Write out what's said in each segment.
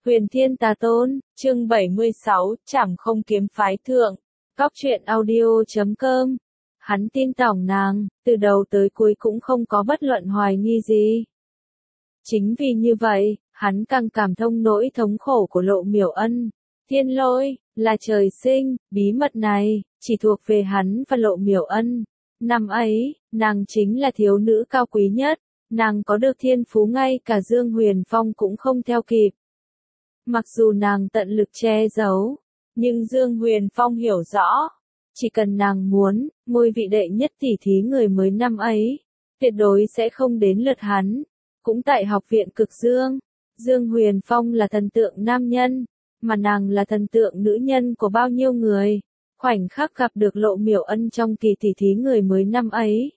Huyền Thiên Tà Tôn, chương 76, Trảm Không Kiếm Phái Thượng. Cóc truyện audio.com. Hắn tin tưởng nàng, từ đầu tới cuối cũng không có bất luận hoài nghi gì. Chính vì như vậy, hắn càng cảm thông nỗi thống khổ của Lộ Miểu Ân. Thiên Lôi, là trời sinh, bí mật này, chỉ thuộc về hắn và Lộ Miểu Ân. Năm ấy, nàng chính là thiếu nữ cao quý nhất, nàng có được thiên phú ngay cả Dương Huyền Phong cũng không theo kịp. Mặc dù nàng tận lực che giấu, nhưng Dương Huyền Phong hiểu rõ, chỉ cần nàng muốn, ngôi vị đệ nhất tỷ thí người mới năm ấy, tuyệt đối sẽ không đến lượt hắn. Cũng tại học viện Cực Dương, Dương Huyền Phong là thần tượng nam nhân, mà nàng là thần tượng nữ nhân của bao nhiêu người. Khoảnh khắc gặp được Lộ Miểu Ân trong kỳ tỷ thí người mới năm ấy,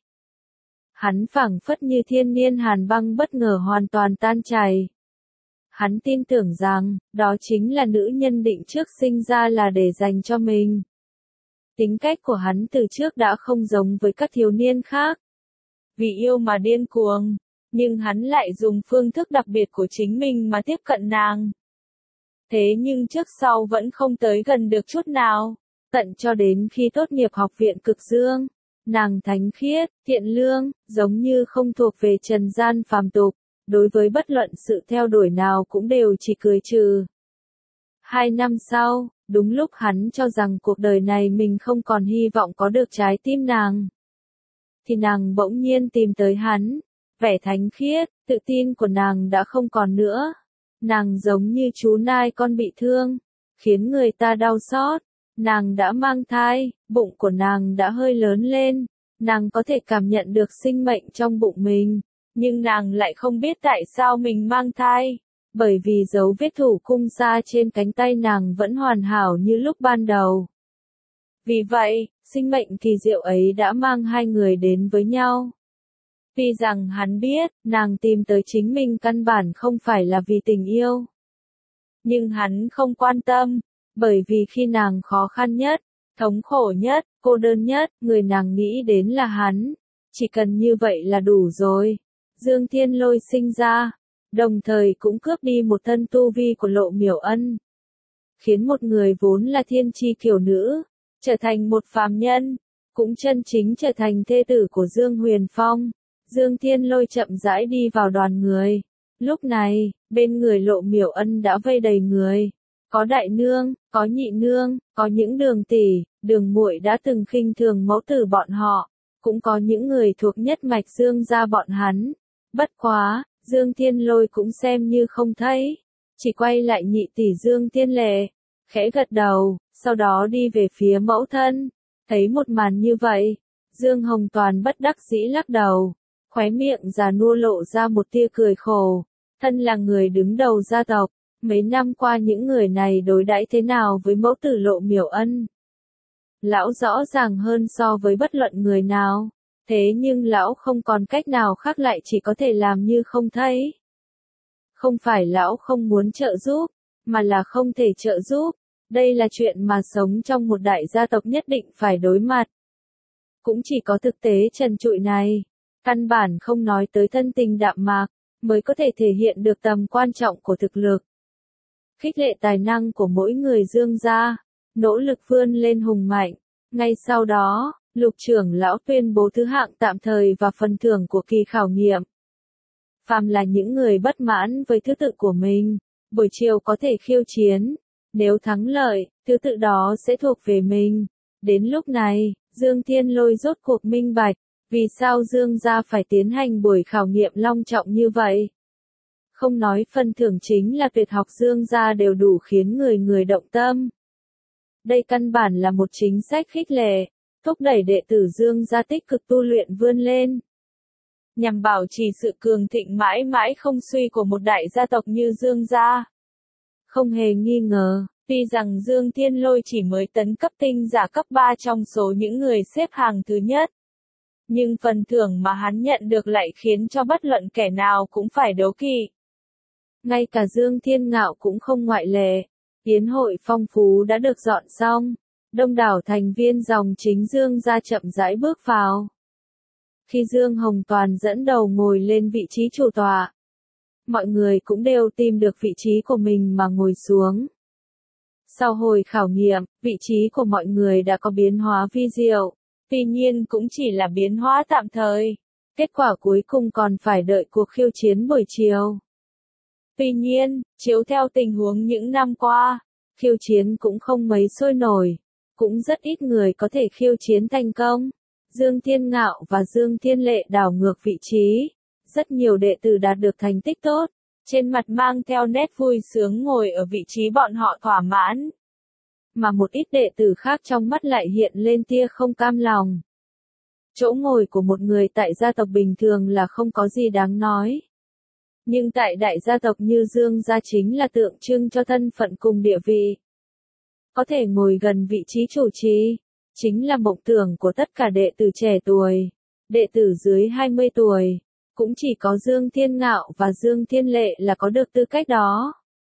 hắn phảng phất như thiên niên hàn băng bất ngờ hoàn toàn tan chảy. Hắn tin tưởng rằng, đó chính là nữ nhân định trước sinh ra là để dành cho mình. Tính cách của hắn từ trước đã không giống với các thiếu niên khác. Vì yêu mà điên cuồng, nhưng hắn lại dùng phương thức đặc biệt của chính mình mà tiếp cận nàng. Thế nhưng trước sau vẫn không tới gần được chút nào, tận cho đến khi tốt nghiệp học viện Cực Dương, nàng thánh khiết, thiện lương, giống như không thuộc về trần gian phàm tục. Đối với bất luận sự theo đuổi nào cũng đều chỉ cười trừ. 2 năm sau, đúng lúc hắn cho rằng cuộc đời này mình không còn hy vọng có được trái tim nàng, thì nàng bỗng nhiên tìm tới hắn. Vẻ thánh khiết, tự tin của nàng đã không còn nữa. Nàng giống như chú nai con bị thương, khiến người ta đau xót. Nàng đã mang thai, bụng của nàng đã hơi lớn lên. Nàng có thể cảm nhận được sinh mệnh trong bụng mình. Nhưng nàng lại không biết tại sao mình mang thai, bởi vì dấu vết thủ cung xa trên cánh tay nàng vẫn hoàn hảo như lúc ban đầu. Vì vậy, sinh mệnh kỳ diệu ấy đã mang hai người đến với nhau. Tuy rằng hắn biết, nàng tìm tới chính mình căn bản không phải là vì tình yêu. Nhưng hắn không quan tâm, bởi vì khi nàng khó khăn nhất, thống khổ nhất, cô đơn nhất, người nàng nghĩ đến là hắn. Chỉ cần như vậy là đủ rồi. Dương Thiên Lôi sinh ra, đồng thời cũng cướp đi một thân tu vi của Lộ Miểu Ân. Khiến một người vốn là thiên chi kiều nữ, trở thành một phàm nhân, cũng chân chính trở thành thê tử của Dương Huyền Phong. Dương Thiên Lôi chậm rãi đi vào đoàn người. Lúc này, bên người Lộ Miểu Ân đã vây đầy người. Có đại nương, có nhị nương, có những đường tỷ, đường muội đã từng khinh thường mẫu tử bọn họ. Cũng có những người thuộc nhất mạch Dương gia bọn hắn. Bất quá, Dương Thiên Lôi cũng xem như không thấy. Chỉ quay lại nhị tỷ Dương Thiên Lệ, khẽ gật đầu, sau đó đi về phía mẫu thân. Thấy một màn như vậy, Dương Hồng Toàn bất đắc dĩ lắc đầu, khóe miệng già nua lộ ra một tia cười khổ. Thân là người đứng đầu gia tộc, mấy năm qua những người này đối đãi thế nào với mẫu tử Lộ Miểu Ân? Lão rõ ràng hơn so với bất luận người nào. Thế nhưng lão không còn cách nào khác lại chỉ có thể làm như không thấy. Không phải lão không muốn trợ giúp, mà là không thể trợ giúp. Đây là chuyện mà sống trong một đại gia tộc nhất định phải đối mặt. Cũng chỉ có thực tế trần trụi này, căn bản không nói tới thân tình đạm mạc, mới có thể thể hiện được tầm quan trọng của thực lực. Khích lệ tài năng của mỗi người Dương gia, nỗ lực vươn lên hùng mạnh. Ngay sau đó, Lục trưởng lão tuyên bố thứ hạng tạm thời và phần thưởng của kỳ khảo nghiệm. Phàm là những người bất mãn với thứ tự của mình, buổi chiều có thể khiêu chiến. Nếu thắng lợi, thứ tự đó sẽ thuộc về mình. Đến lúc này, Dương Thiên Lôi rốt cuộc minh bạch, vì sao Dương gia phải tiến hành buổi khảo nghiệm long trọng như vậy. Không nói phần thưởng chính là tuyệt học Dương gia đều đủ khiến người động tâm. Đây căn bản là một chính sách khích lệ, thúc đẩy đệ tử Dương gia tích cực tu luyện vươn lên, nhằm bảo trì sự cường thịnh mãi mãi không suy của một đại gia tộc như Dương gia. Không hề nghi ngờ, tuy rằng Dương Thiên Lôi chỉ mới tấn cấp tinh giả cấp 3 trong số những người xếp hàng thứ nhất, nhưng phần thưởng mà hắn nhận được lại khiến cho bất luận kẻ nào cũng phải đố kỵ. Ngay cả Dương Thiên Ngạo cũng không ngoại lệ. Yến hội phong phú đã được dọn xong. Đông đảo thành viên dòng chính Dương gia chậm rãi bước vào. Khi Dương Hồng Toàn dẫn đầu ngồi lên vị trí chủ tọa, mọi người cũng đều tìm được vị trí của mình mà ngồi xuống. Sau hồi khảo nghiệm, vị trí của mọi người đã có biến hóa vi diệu, tuy nhiên cũng chỉ là biến hóa tạm thời. Kết quả cuối cùng còn phải đợi cuộc khiêu chiến buổi chiều. Tuy nhiên, chiếu theo tình huống những năm qua, khiêu chiến cũng không mấy sôi nổi, cũng rất ít người có thể khiêu chiến thành công. Dương Thiên Ngạo và Dương Thiên Lệ đảo ngược vị trí, rất nhiều đệ tử đạt được thành tích tốt, trên mặt mang theo nét vui sướng ngồi ở vị trí bọn họ thỏa mãn. Mà một ít đệ tử khác trong mắt lại hiện lên tia không cam lòng. Chỗ ngồi của một người tại gia tộc bình thường là không có gì đáng nói. Nhưng tại đại gia tộc như Dương gia chính là tượng trưng cho thân phận cùng địa vị. Có thể ngồi gần vị trí chủ trì, chính là mộng tưởng của tất cả đệ tử trẻ tuổi, đệ tử dưới 20 tuổi. Cũng chỉ có Dương Thiên Ngạo và Dương Thiên Lệ là có được tư cách đó.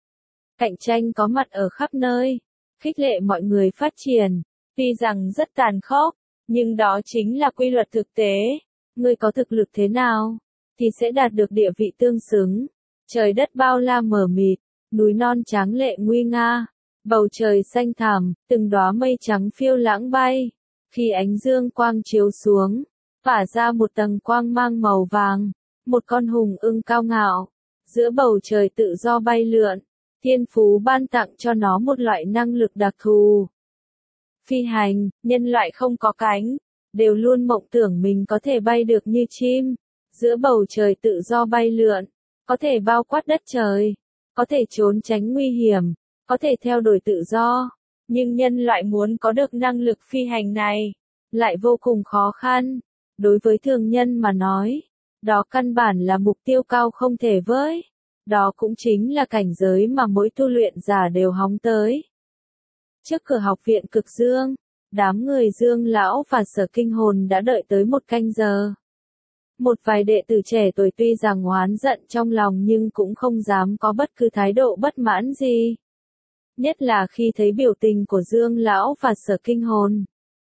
Cạnh tranh có mặt ở khắp nơi, khích lệ mọi người phát triển, tuy rằng rất tàn khốc, nhưng đó chính là quy luật thực tế. Người có thực lực thế nào, thì sẽ đạt được địa vị tương xứng. Trời đất bao la mờ mịt, núi non tráng lệ nguy nga, bầu trời xanh thẳm, từng đóa mây trắng phiêu lãng bay. Khi ánh dương quang chiếu xuống, tỏa ra một tầng quang mang màu vàng, một con hùng ưng cao ngạo, giữa bầu trời tự do bay lượn, thiên phú ban tặng cho nó một loại năng lực đặc thù. Phi hành, nhân loại không có cánh, đều luôn mộng tưởng mình có thể bay được như chim, giữa bầu trời tự do bay lượn, có thể bao quát đất trời, có thể trốn tránh nguy hiểm, có thể theo đuổi tự do, nhưng nhân loại muốn có được năng lực phi hành này, lại vô cùng khó khăn. Đối với thường nhân mà nói, đó căn bản là mục tiêu cao không thể với. Đó cũng chính là cảnh giới mà mỗi tu luyện giả đều hóng tới. Trước cửa học viện Cực Dương, đám người Dương Lão và Sở Kinh Hồn đã đợi tới 1 canh giờ. Một vài đệ tử trẻ tuổi tuy rằng oán giận trong lòng nhưng cũng không dám có bất cứ thái độ bất mãn gì. Nhất là khi thấy biểu tình của Dương Lão và Sở Kinh Hồn.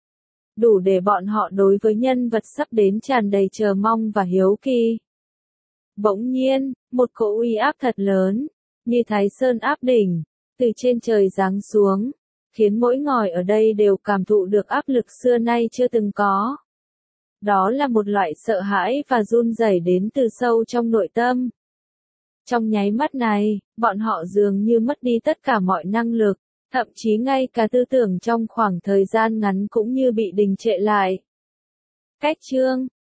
Đủ để bọn họ đối với nhân vật sắp đến tràn đầy chờ mong và hiếu kỳ. Bỗng nhiên, một cỗ uy áp thật lớn, như Thái Sơn áp đỉnh, từ trên trời giáng xuống, khiến mỗi ngòi ở đây đều cảm thụ được áp lực xưa nay chưa từng có. Đó là một loại sợ hãi và run rẩy đến từ sâu trong nội tâm. Trong nháy mắt này, bọn họ dường như mất đi tất cả mọi năng lực, thậm chí ngay cả tư tưởng trong khoảng thời gian ngắn cũng như bị đình trệ lại. Cách chương